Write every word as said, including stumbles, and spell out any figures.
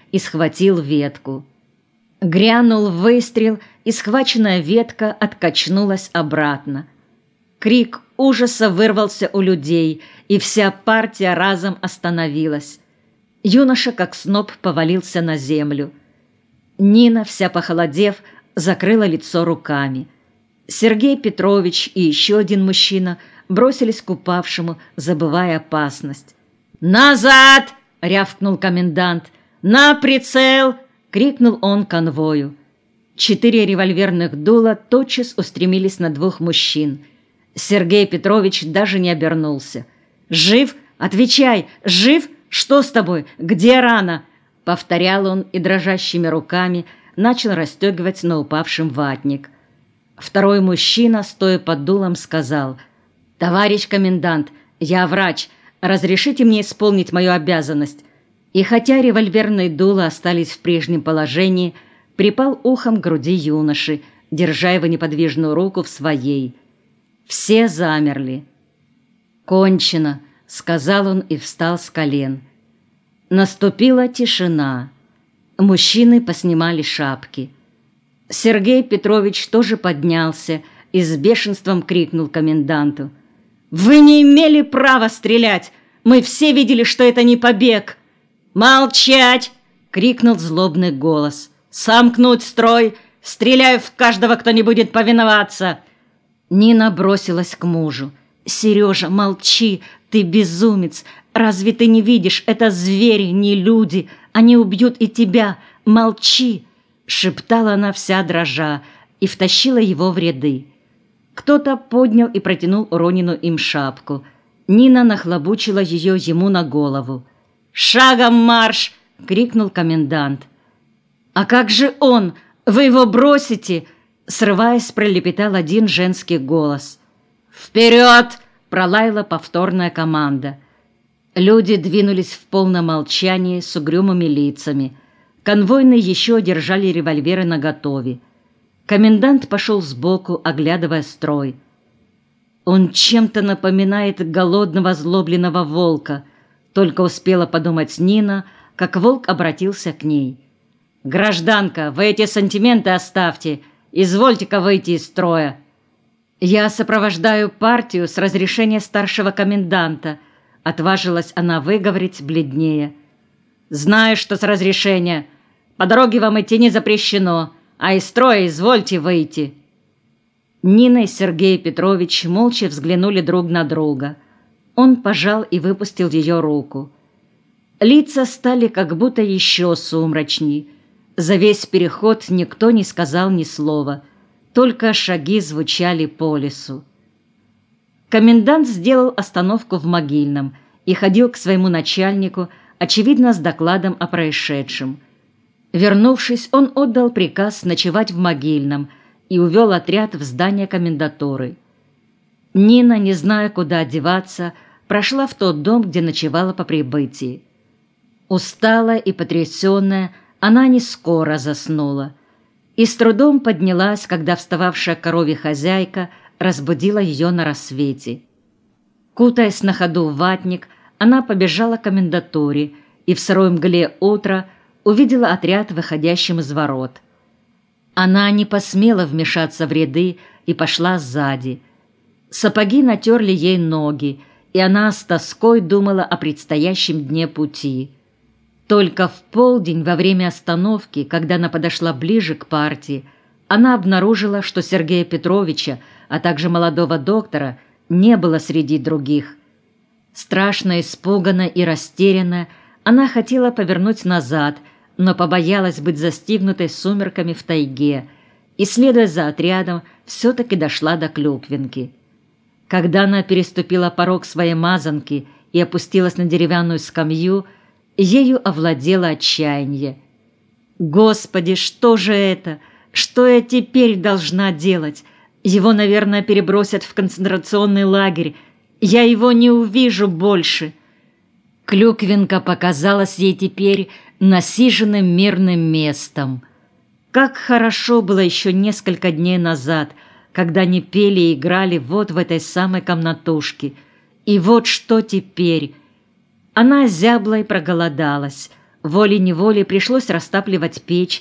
и схватил ветку. Грянул выстрел, и схваченная ветка откачнулась обратно. Крик ужаса вырвался у людей, и вся партия разом остановилась. Юноша, как сноп, повалился на землю. Нина, вся похолодев, закрыла лицо руками. Сергей Петрович и еще один мужчина бросились к упавшему, забывая опасность. «Назад!» — рявкнул комендант. «На прицел!» — крикнул он конвою. Четыре револьверных дула тотчас устремились на двух мужчин. Сергей Петрович даже не обернулся. «Жив? Отвечай! Жив? Что с тобой? Где рана?» — повторял он и дрожащими руками начал расстегивать на упавшем ватник. Второй мужчина, стоя под дулом, сказал: «Товарищ комендант, я врач. Разрешите мне исполнить мою обязанность?» И хотя револьверные дула остались в прежнем положении, припал ухом к груди юноши, держа его неподвижную руку в своей. Все замерли. «Кончено», — сказал он и встал с колен. Наступила тишина. Мужчины поснимали шапки. Сергей Петрович тоже поднялся и с бешенством крикнул коменданту: «Вы не имели права стрелять! Мы все видели, что это не побег!» «Молчать!» — крикнул злобный голос. «Сомкнуть строй! Стреляю в каждого, кто не будет повиноваться!» Нина бросилась к мужу. «Сережа, молчи! Ты безумец! Разве ты не видишь? Это звери, не люди! Они убьют и тебя! Молчи!» Шептала она вся дрожа и втащила его в ряды. Кто-то поднял и протянул Ронину им шапку. Нина нахлобучила ее ему на голову. «Шагом марш!» — крикнул комендант. «А как же он? Вы его бросите?» Срываясь, пролепетал один женский голос. «Вперед!» — пролаяла повторная команда. Люди двинулись в полном молчании с угрюмыми лицами. Конвойные еще держали револьверы наготове. Комендант пошел сбоку, оглядывая строй. «Он чем-то напоминает голодного озлобленного волка», — только успела подумать Нина, как волк обратился к ней. «Гражданка, вы эти сантименты оставьте, извольте-ка выйти из строя». «Я сопровождаю партию с разрешения старшего коменданта», — отважилась она выговорить бледнее. «Знаю, что с разрешения. По дороге вам идти не запрещено, а из строя извольте выйти». Нина и Сергей Петрович молча взглянули друг на друга. Он пожал и выпустил ее руку. Лица стали как будто еще сумрачней. За весь переход никто не сказал ни слова, только шаги звучали по лесу. Комендант сделал остановку в Могильном и ходил к своему начальнику, очевидно, с докладом о происшедшем. Вернувшись, он отдал приказ ночевать в Могильном и увел отряд в здание комендатуры. Нина, не зная, куда одеваться, прошла в тот дом, где ночевала по прибытии. Усталая и потрясенная, она не скоро заснула и с трудом поднялась, когда встававшая к корове хозяйка разбудила ее на рассвете. Кутаясь на ходу в ватник, она побежала к комендатуре и в сырой мгле утра увидела отряд, выходящим из ворот. Она не посмела вмешаться в ряды и пошла сзади. Сапоги натерли ей ноги, и она с тоской думала о предстоящем дне пути. Только в полдень, во время остановки, когда она подошла ближе к партии, она обнаружила, что Сергея Петровича, а также молодого доктора, не было среди других. Страшно испуганная и растерянная, она хотела повернуть назад, но побоялась быть застигнутой сумерками в тайге и, следуя за отрядом, все-таки дошла до Клюквинки. Когда она переступила порог своей мазанки и опустилась на деревянную скамью, ею овладело отчаяние. «Господи, что же это? Что я теперь должна делать? Его, наверное, перебросят в концентрационный лагерь. Я его не увижу больше». Клюквинка показалась ей теперь насиженным мирным местом. Как хорошо было еще несколько дней назад, когда они пели и играли вот в этой самой комнатушке. И вот что теперь. Она зябла и проголодалась. Волей-неволей пришлось растапливать печь,